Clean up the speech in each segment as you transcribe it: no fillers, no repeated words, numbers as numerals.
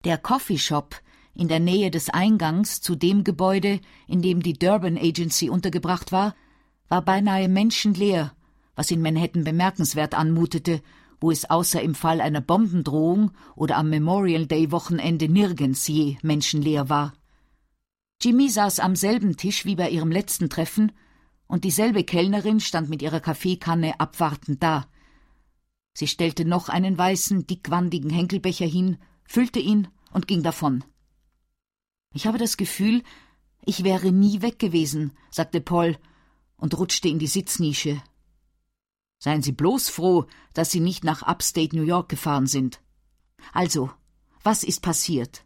Der Coffeeshop in der Nähe des Eingangs zu dem Gebäude, in dem die Durban Agency untergebracht war, war beinahe menschenleer, was in Manhattan bemerkenswert anmutete, wo es außer im Fall einer Bombendrohung oder am Memorial-Day-Wochenende nirgends je menschenleer war. Jimmy saß am selben Tisch wie bei ihrem letzten Treffen, und dieselbe Kellnerin stand mit ihrer Kaffeekanne abwartend da. Sie stellte noch einen weißen, dickwandigen Henkelbecher hin, füllte ihn und ging davon. »Ich habe das Gefühl, ich wäre nie weg gewesen«, sagte Paul und rutschte in die Sitznische. »Seien Sie bloß froh, dass Sie nicht nach Upstate New York gefahren sind. Also, was ist passiert?«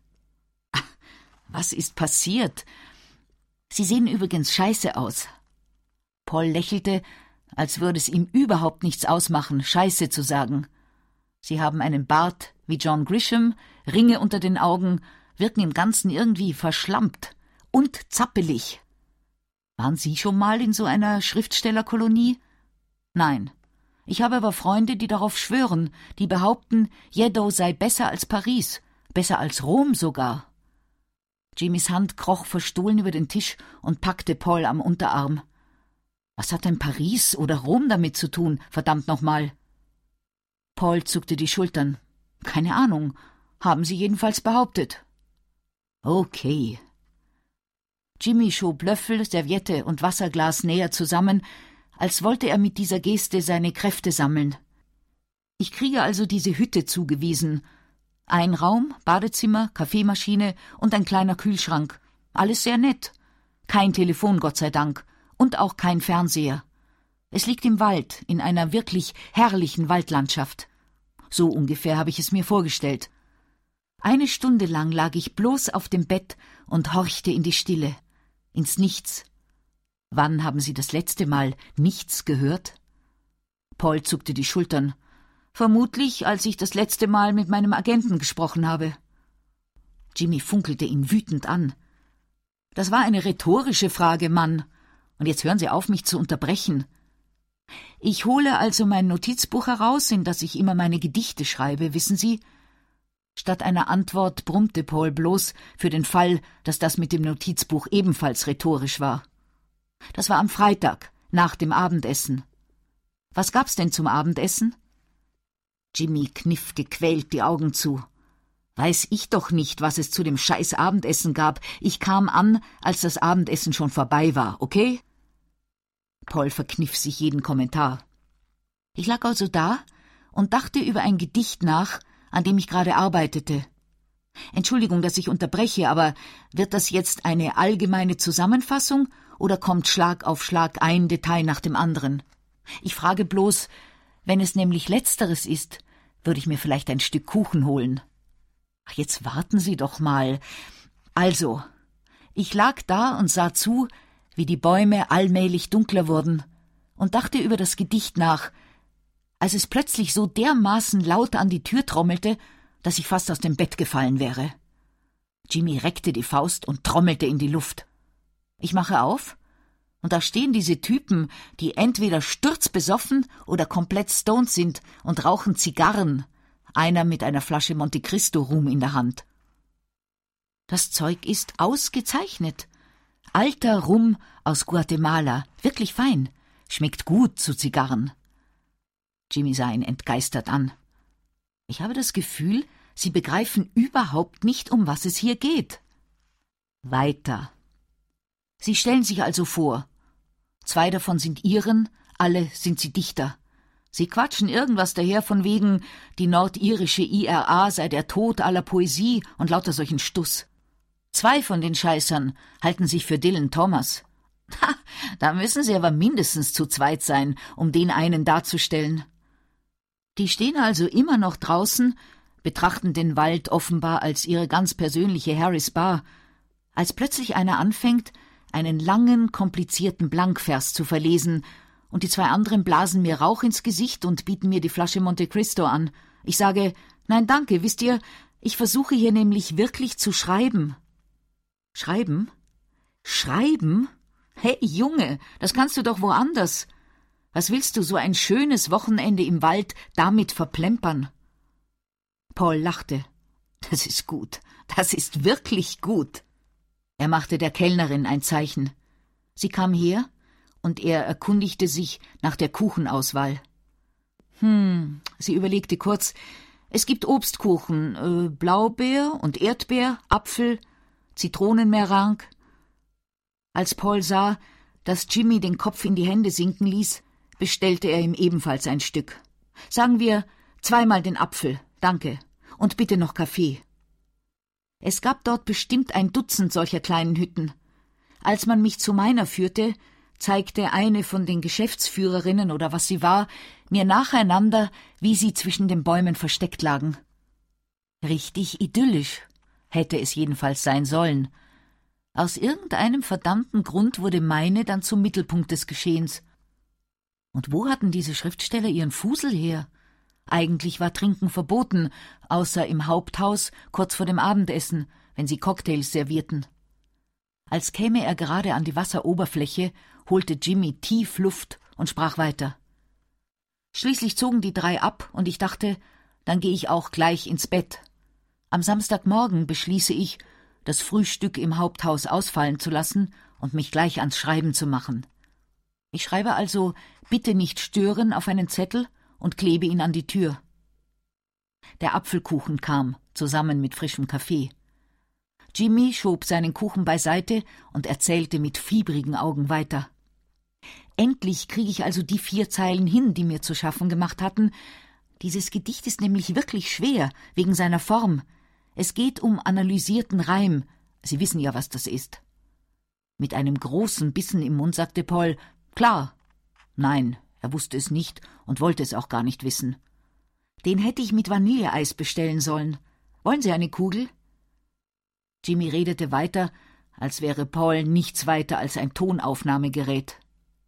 »Was ist passiert? Sie sehen übrigens scheiße aus.« Paul lächelte, als würde es ihm überhaupt nichts ausmachen, Scheiße zu sagen. »Sie haben einen Bart wie John Grisham, Ringe unter den Augen, wirken im Ganzen irgendwie verschlampt und zappelig.« »Waren Sie schon mal in so einer Schriftstellerkolonie?« »Nein. Ich habe aber Freunde, die darauf schwören, die behaupten, Yeddo sei besser als Paris, besser als Rom sogar.« Jimmys Hand kroch verstohlen über den Tisch und packte Paul am Unterarm. »Was hat denn Paris oder Rom damit zu tun, verdammt nochmal?« Paul zuckte die Schultern. »Keine Ahnung, haben Sie jedenfalls behauptet.« »Okay.« Jimmy schob Löffel, Serviette und Wasserglas näher zusammen, als wollte er mit dieser Geste seine Kräfte sammeln. »Ich kriege also diese Hütte zugewiesen. Ein Raum, Badezimmer, Kaffeemaschine und ein kleiner Kühlschrank. Alles sehr nett. Kein Telefon, Gott sei Dank. Und auch kein Fernseher. Es liegt im Wald, in einer wirklich herrlichen Waldlandschaft. So ungefähr habe ich es mir vorgestellt. 1 Stunde lang lag ich bloß auf dem Bett und horchte in die Stille, ins Nichts. Wann haben Sie das letzte Mal nichts gehört?« Paul zuckte die Schultern. »Vermutlich, als ich das letzte Mal mit meinem Agenten gesprochen habe.« Jimmy funkelte ihn wütend an. »Das war eine rhetorische Frage, Mann. Und jetzt hören Sie auf, mich zu unterbrechen. Ich hole also mein Notizbuch heraus, in das ich immer meine Gedichte schreibe, wissen Sie?« Statt einer Antwort brummte Paul bloß für den Fall, dass das mit dem Notizbuch ebenfalls rhetorisch war. »Das war am Freitag, nach dem Abendessen.« »Was gab's denn zum Abendessen?« Jimmy kniff gequält die Augen zu. »Weiß ich doch nicht, was es zu dem scheiß Abendessen gab. Ich kam an, als das Abendessen schon vorbei war, okay?« Paul verkniff sich jeden Kommentar. »Ich lag also da und dachte über ein Gedicht nach, an dem ich gerade arbeitete. Entschuldigung, dass ich unterbreche, aber wird das jetzt eine allgemeine Zusammenfassung oder kommt Schlag auf Schlag ein Detail nach dem anderen? Ich frage bloß, wenn es nämlich Letzteres ist, würde ich mir vielleicht ein Stück Kuchen holen.« »Ach, jetzt warten Sie doch mal. Also, ich lag da und sah zu, wie die Bäume allmählich dunkler wurden und dachte über das Gedicht nach, als es plötzlich so dermaßen laut an die Tür trommelte, dass ich fast aus dem Bett gefallen wäre.« Jimmy reckte die Faust und trommelte in die Luft. Ich mache auf, und da stehen diese Typen, die entweder sturzbesoffen oder komplett stoned sind und rauchen Zigarren, einer mit einer Flasche Monte Cristo Rum in der Hand. »Das Zeug ist ausgezeichnet. Alter Rum aus Guatemala, wirklich fein, schmeckt gut zu Zigarren.« Jimmy sah ihn entgeistert an. »Ich habe das Gefühl, Sie begreifen überhaupt nicht, um was es hier geht.« »Weiter. Sie stellen sich also vor, 2 davon sind Iren, alle sind Sie Dichter. Sie quatschen irgendwas daher von wegen, die nordirische IRA sei der Tod aller Poesie und lauter solchen Stuss. 2 von den Scheißern halten sich für Dylan Thomas. Ha, da müssen Sie aber mindestens zu zweit sein, um den einen darzustellen. Die stehen also immer noch draußen, betrachten den Wald offenbar als ihre ganz persönliche Harris Bar, als plötzlich einer anfängt, einen langen, komplizierten Blankvers zu verlesen, und die 2 anderen blasen mir Rauch ins Gesicht und bieten mir die Flasche Monte Cristo an. Ich sage, nein, danke, wisst ihr, ich versuche hier nämlich wirklich zu schreiben.« »Schreiben? Schreiben? Hey, Junge, das kannst du doch woanders. Was willst du so ein schönes Wochenende im Wald damit verplempern?« Paul lachte. Das ist gut. Das ist wirklich gut. Er machte der Kellnerin ein Zeichen. Sie kam her, und er erkundigte sich nach der Kuchenauswahl. Sie überlegte kurz. Es gibt Obstkuchen, Blaubeer und Erdbeer, Apfel, Zitronenmeringue. Als Paul sah, dass Jimmy den Kopf in die Hände sinken ließ, bestellte er ihm ebenfalls ein Stück. Sagen wir 2-mal den Apfel, danke, und bitte noch Kaffee. Es gab dort bestimmt ein Dutzend solcher kleinen Hütten. Als man mich zu meiner führte, zeigte eine von den Geschäftsführerinnen oder was sie war, mir nacheinander, wie sie zwischen den Bäumen versteckt lagen. Richtig idyllisch, hätte es jedenfalls sein sollen. Aus irgendeinem verdammten Grund wurde meine dann zum Mittelpunkt des Geschehens. Und wo hatten diese Schriftsteller ihren Fusel her? Eigentlich war Trinken verboten, außer im Haupthaus kurz vor dem Abendessen, wenn sie Cocktails servierten. Als käme er gerade an die Wasseroberfläche, holte Jimmy tief Luft und sprach weiter. Schließlich zogen die 3 ab, und ich dachte, dann gehe ich auch gleich ins Bett. Am Samstagmorgen beschließe ich, das Frühstück im Haupthaus ausfallen zu lassen und mich gleich ans Schreiben zu machen. Ich schreibe also »Bitte nicht stören« auf einen Zettel und klebe ihn an die Tür. Der Apfelkuchen kam, zusammen mit frischem Kaffee. Jimmy schob seinen Kuchen beiseite und erzählte mit fiebrigen Augen weiter. Endlich kriege ich also die 4 Zeilen hin, die mir zu schaffen gemacht hatten. Dieses Gedicht ist nämlich wirklich schwer, wegen seiner Form. Es geht um analysierten Reim. Sie wissen ja, was das ist. Mit einem großen Bissen im Mund sagte Paul, »Klar.« Nein, er wusste es nicht und wollte es auch gar nicht wissen. Den hätte ich mit Vanilleeis bestellen sollen. Wollen Sie eine Kugel? Jimmy redete weiter, als wäre Paul nichts weiter als ein Tonaufnahmegerät.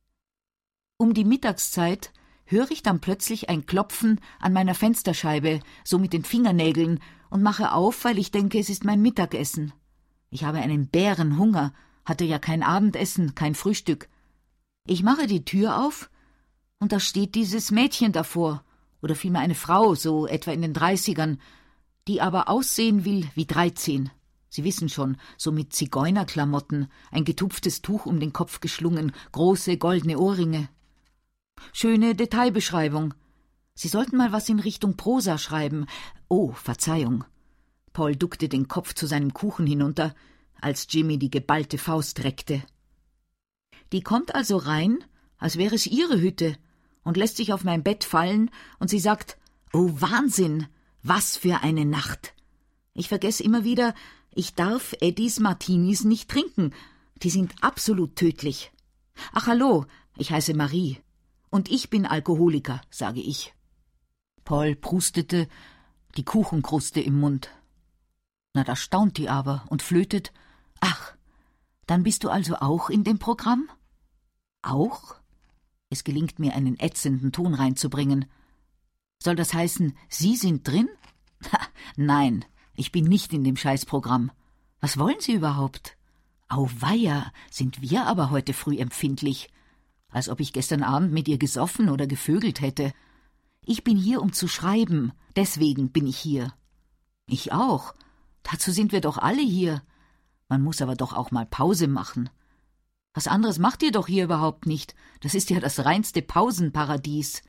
Um die Mittagszeit höre ich dann plötzlich ein Klopfen an meiner Fensterscheibe, so mit den Fingernägeln, und mache auf, weil ich denke, es ist mein Mittagessen. Ich habe einen Bärenhunger, hatte ja kein Abendessen, kein Frühstück. Ich mache die Tür auf, und da steht dieses Mädchen davor, oder vielmehr eine Frau, so etwa in den 30ern, die aber aussehen will wie 13. Sie wissen schon, so mit Zigeunerklamotten, ein getupftes Tuch um den Kopf geschlungen, große goldene Ohrringe. Schöne Detailbeschreibung. Sie sollten mal was in Richtung Prosa schreiben. Oh, Verzeihung. Paul duckte den Kopf zu seinem Kuchen hinunter, als Jimmy die geballte Faust reckte. Die kommt also rein, als wäre es ihre Hütte, und lässt sich auf mein Bett fallen, und sie sagt, »Oh, Wahnsinn, was für eine Nacht!« Ich vergesse immer wieder, ich darf Eddies Martinis nicht trinken, die sind absolut tödlich. »Ach, hallo, ich heiße Marie, und ich bin Alkoholiker«, sage ich. Paul prustete, die Kuchenkruste im Mund. Na, da staunt die aber und flötet, »Ach, dann bist du also auch in dem Programm?« »Auch?« Es gelingt mir, einen ätzenden Ton reinzubringen. »Soll das heißen, Sie sind drin?« »Nein, ich bin nicht in dem Scheißprogramm. Was wollen Sie überhaupt?« »Auweia, sind wir aber heute früh empfindlich. Als ob ich gestern Abend mit ihr gesoffen oder gevögelt hätte. Ich bin hier, um zu schreiben, deswegen bin ich hier.« »Ich auch. Dazu sind wir doch alle hier. Man muss aber doch auch mal Pause machen. Was anderes macht ihr doch hier überhaupt nicht. Das ist ja das reinste Pausenparadies.«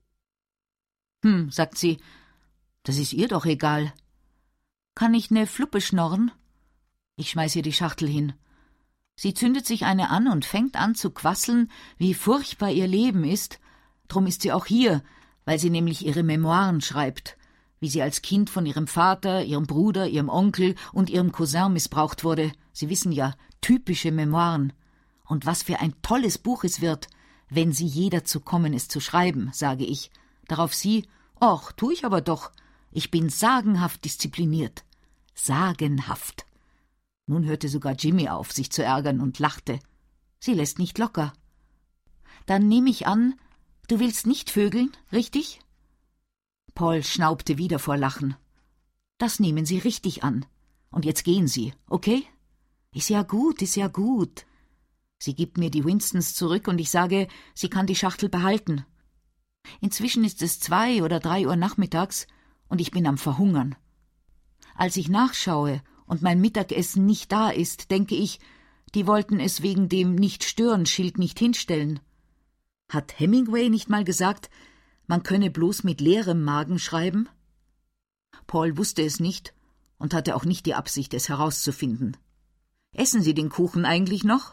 Sagt sie, das ist ihr doch egal. »Kann ich ne Fluppe schnorren?« Ich schmeiß ihr die Schachtel hin. Sie zündet sich eine an und fängt an zu quasseln, wie furchtbar ihr Leben ist. Drum ist sie auch hier, weil sie nämlich ihre Memoiren schreibt, wie sie als Kind von ihrem Vater, ihrem Bruder, ihrem Onkel und ihrem Cousin missbraucht wurde. Sie wissen ja, typische Memoiren. Und was für ein tolles Buch es wird, wenn sie je dazu kommen, es zu schreiben, sage ich. Darauf sie, »Och, tu ich aber doch. Ich bin sagenhaft diszipliniert.« Sagenhaft. Nun hörte sogar Jimmy auf, sich zu ärgern, und lachte. Sie lässt nicht locker. »Dann nehme ich an, du willst nicht vögeln, richtig?« Paul schnaubte wieder vor Lachen. »Das nehmen Sie richtig an. Und jetzt gehen Sie, okay?« »Ist ja gut, ist ja gut.« Sie gibt mir die Winstons zurück, und ich sage, sie kann die Schachtel behalten. Inzwischen ist es 2 oder 3 Uhr nachmittags, und ich bin am Verhungern. Als ich nachschaue und mein Mittagessen nicht da ist, denke ich, die wollten es wegen dem Nicht-Stören-Schild nicht hinstellen. Hat Hemingway nicht mal gesagt, man könne bloß mit leerem Magen schreiben? Paul wusste es nicht und hatte auch nicht die Absicht, es herauszufinden. Essen Sie den Kuchen eigentlich noch?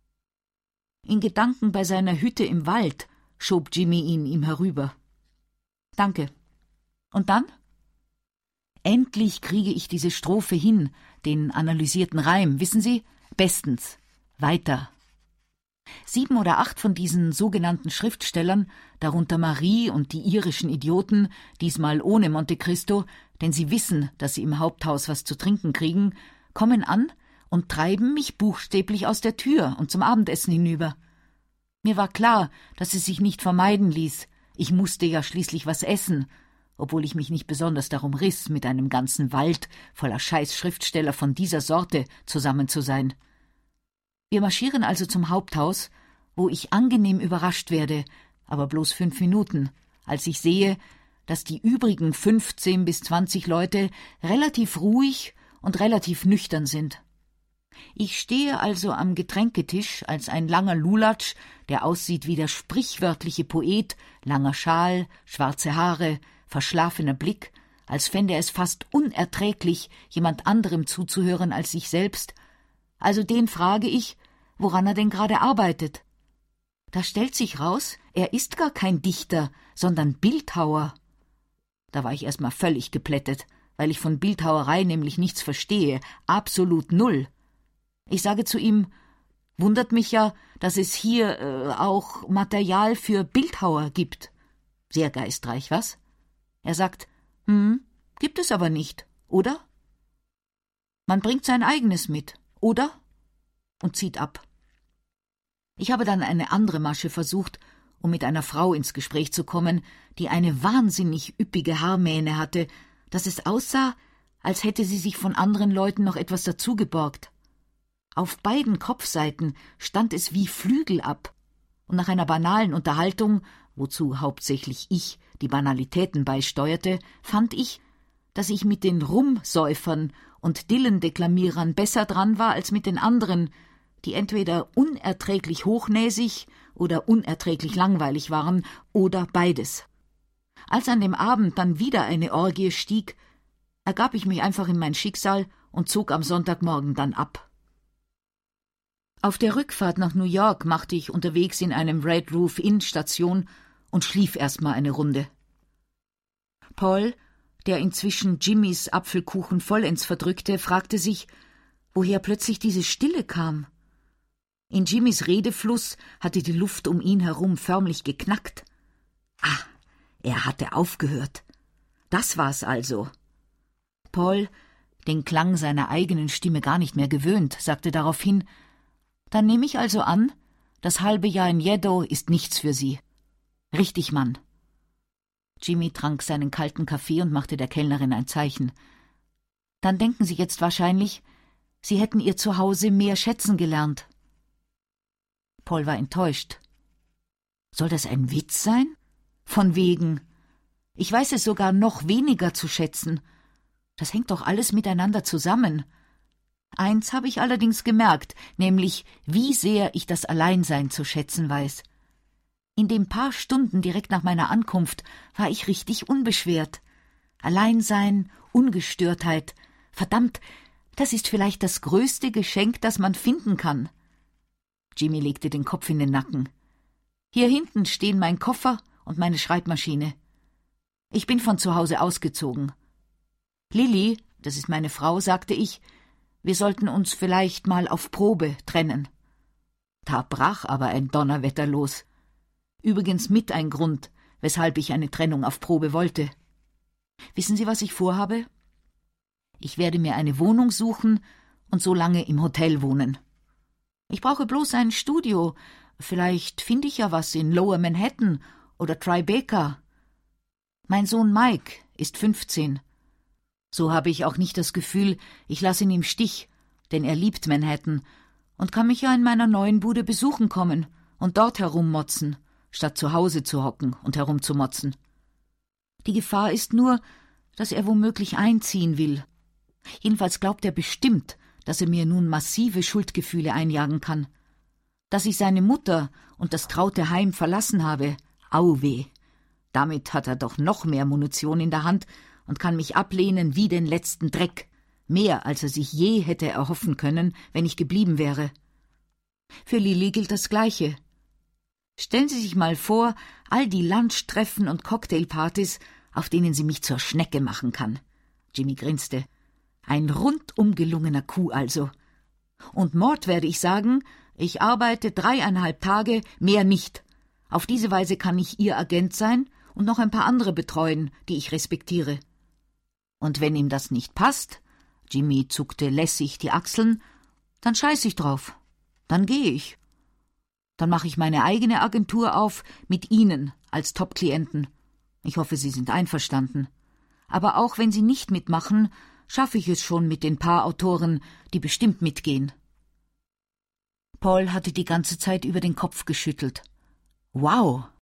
In Gedanken bei seiner Hütte im Wald schob Jimmy ihn ihm herüber. Danke. Und dann? Endlich kriege ich diese Strophe hin, den analysierten Reim, wissen Sie? Bestens. Weiter. 7 oder 8 von diesen sogenannten Schriftstellern, darunter Marie und die irischen Idioten, diesmal ohne Monte Cristo, denn sie wissen, dass sie im Haupthaus was zu trinken kriegen, kommen an und treiben mich buchstäblich aus der Tür und zum Abendessen hinüber. Mir war klar, dass es sich nicht vermeiden ließ. Ich musste ja schließlich was essen, obwohl ich mich nicht besonders darum riss, mit einem ganzen Wald voller Scheiß-Schriftsteller von dieser Sorte zusammen zu sein. Wir marschieren also zum Haupthaus, wo ich angenehm überrascht werde, aber bloß 5 Minuten, als ich sehe, dass die übrigen 15 bis 20 Leute relativ ruhig und relativ nüchtern sind. Ich stehe also am Getränketisch als ein langer Lulatsch, der aussieht wie der sprichwörtliche Poet, langer Schal, schwarze Haare, verschlafener Blick, als fände er es fast unerträglich, jemand anderem zuzuhören als sich selbst. Also den frage ich, woran er denn gerade arbeitet. Da stellt sich raus, er ist gar kein Dichter, sondern Bildhauer. Da war ich erst mal völlig geplättet, weil ich von Bildhauerei nämlich nichts verstehe, absolut null. Ich sage zu ihm, wundert mich ja, dass es hier auch Material für Bildhauer gibt. Sehr geistreich, was? Er sagt, gibt es aber nicht, oder? Man bringt sein eigenes mit, oder? Und zieht ab. Ich habe dann eine andere Masche versucht, um mit einer Frau ins Gespräch zu kommen, die eine wahnsinnig üppige Haarmähne hatte, dass es aussah, als hätte sie sich von anderen Leuten noch etwas dazu geborgt. Auf beiden Kopfseiten stand es wie Flügel ab, und nach einer banalen Unterhaltung, wozu hauptsächlich ich die Banalitäten beisteuerte, fand ich, dass ich mit den Rumsäufern und Dillendeklamierern besser dran war als mit den anderen, die entweder unerträglich hochnäsig oder unerträglich langweilig waren oder beides. Als an dem Abend dann wieder eine Orgie stieg, ergab ich mich einfach in mein Schicksal und zog am Sonntagmorgen dann ab. Auf der Rückfahrt nach New York machte ich unterwegs in einem Red Roof Inn Station und schlief erstmal eine Runde. Paul, der inzwischen Jimmys Apfelkuchen vollends verdrückte, fragte sich, woher plötzlich diese Stille kam. In Jimmys Redefluss hatte die Luft um ihn herum förmlich geknackt. Ah, er hatte aufgehört. Das war's also. Paul, den Klang seiner eigenen Stimme gar nicht mehr gewöhnt, sagte daraufhin, »Dann nehme ich also an, das halbe Jahr in Yeddo ist nichts für Sie.« »Richtig, Mann.« Jimmy trank seinen kalten Kaffee und machte der Kellnerin ein Zeichen. »Dann denken Sie jetzt wahrscheinlich, Sie hätten Ihr Zuhause mehr schätzen gelernt.« Paul war enttäuscht. »Soll das ein Witz sein? Von wegen. Ich weiß es sogar noch weniger zu schätzen. Das hängt doch alles miteinander zusammen. Eins habe ich allerdings gemerkt, nämlich wie sehr ich das Alleinsein zu schätzen weiß. In den paar Stunden direkt nach meiner Ankunft war ich richtig unbeschwert. Alleinsein, Ungestörtheit, verdammt, das ist vielleicht das größte Geschenk, das man finden kann.« Jimmy legte den Kopf in den Nacken. »Hier hinten stehen mein Koffer und meine Schreibmaschine. Ich bin von zu Hause ausgezogen. Lilly, das ist meine Frau, sagte ich, wir sollten uns vielleicht mal auf Probe trennen.« Da brach aber ein Donnerwetter los. Übrigens mit ein Grund, weshalb ich eine Trennung auf Probe wollte. Wissen Sie, was ich vorhabe? Ich werde mir eine Wohnung suchen und so lange im Hotel wohnen. Ich brauche bloß ein Studio. Vielleicht finde ich ja was in Lower Manhattan oder Tribeca. Mein Sohn Mike ist 15. So habe ich auch nicht das Gefühl, ich lasse ihn im Stich, denn er liebt Manhattan und kann mich ja in meiner neuen Bude besuchen kommen und dort herummotzen, statt zu Hause zu hocken und herumzumotzen. Die Gefahr ist nur, dass er womöglich einziehen will. Jedenfalls glaubt er bestimmt, dass er mir nun massive Schuldgefühle einjagen kann. Dass ich seine Mutter und das traute Heim verlassen habe, auweh. Damit hat er doch noch mehr Munition in der Hand und kann mich ablehnen wie den letzten Dreck, mehr als er sich je hätte erhoffen können, wenn ich geblieben wäre. Für Lilly gilt das Gleiche. Stellen Sie sich mal vor, all die Lunchtreffen und Cocktailpartys, auf denen sie mich zur Schnecke machen kann. Jimmy grinste. Ein rundum gelungener Coup also. Und Mord werde ich sagen, ich arbeite 3,5 Tage, mehr nicht. Auf diese Weise kann ich ihr Agent sein und noch ein paar andere betreuen, die ich respektiere. Und wenn ihm das nicht passt, Jimmy zuckte lässig die Achseln, dann scheiß ich drauf. Dann gehe ich. Dann mache ich meine eigene Agentur auf, mit Ihnen als Top-Klienten. Ich hoffe, Sie sind einverstanden. Aber auch wenn Sie nicht mitmachen, schaffe ich es schon mit den paar Autoren, die bestimmt mitgehen. Paul hatte die ganze Zeit über den Kopf geschüttelt. Wow,